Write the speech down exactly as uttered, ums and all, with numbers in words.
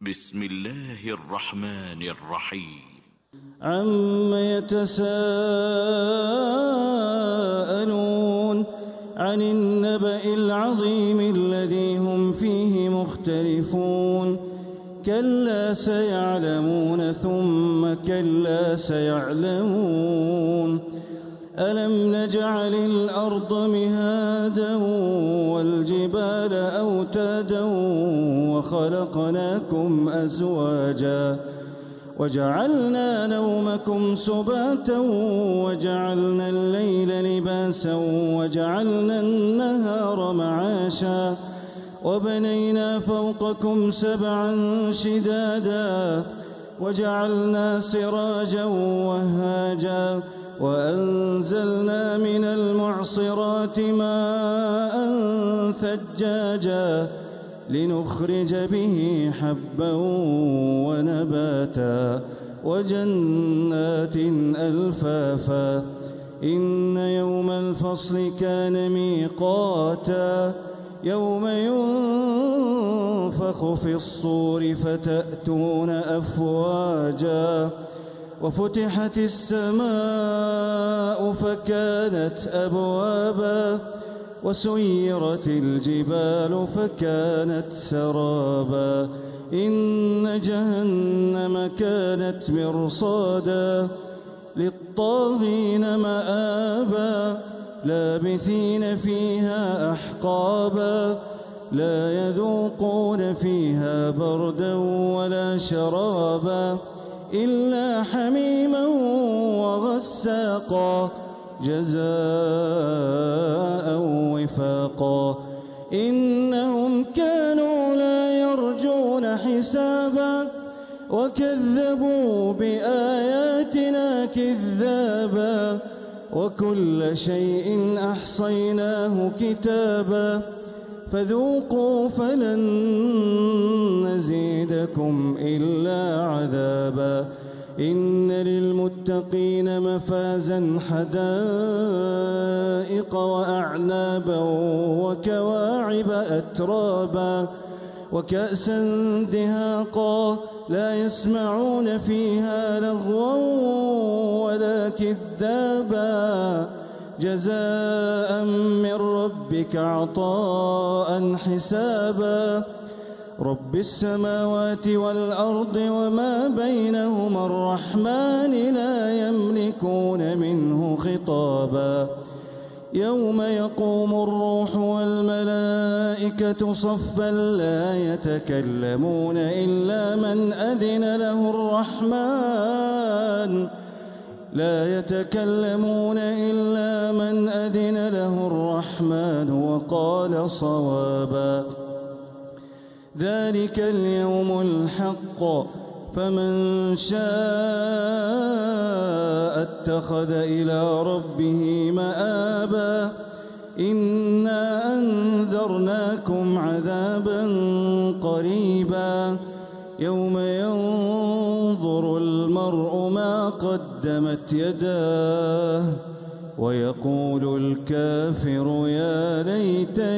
بسم الله الرحمن الرحيم. عم يتساءلون عن النبأ العظيم الذي هم فيه مختلفون كلا سيعلمون ثم كلا سيعلمون ألم نجعل الأرض مهادا والجبال أوتادا وخلقناكم أزواجا وجعلنا نومكم سباتا وجعلنا الليل لباسا وجعلنا النهار معاشا وبنينا فوقكم سبعا شدادا وجعلنا سراجا وهاجا وأنزلنا من المعصرات ماء ثجاجا لنخرج به حبا ونباتا وجنات ألفافا إن يوم الفصل كان ميقاتا يوم ينفخ في الصور فتأتون أفواجا وفتحت السماء فكانت أبوابا وسيرت الجبال فكانت سرابا إن جهنم كانت مرصادا للطاغين مآبا لابثين فيها أحقابا لا يذوقون فيها بردا ولا شرابا إلا حميما وغساقا جزاء وفاقا إنهم كانوا لا يرجون حسابا وكذبوا بآياتنا كذابا وكل شيء أحصيناه كتابا فذوقوا فلن نزيدكم إلا عذابا إن للمتقين مفازا حدائق وأعنابا وكواعب أترابا وكأسا دهاقا لا يسمعون فيها لغوا ولا كذابا جزاء من ربك عطاء حسابا رب السماوات والأرض وما بينهما الرحمن لا يملكون منه خطابا يوم يقوم الروح والملائكة صفا لا يتكلمون إلا من أذن له الرحمن لا يتكلمون إلا من أذن له الرحمن وقال صوابا ذلك اليوم الحق فمن شاء اتخذ إلى ربه مآبا إنا أنذرناكم عذابا قريبا يوم ينظر المرء ما قدمت يداه ويقول الكافر يا ليتني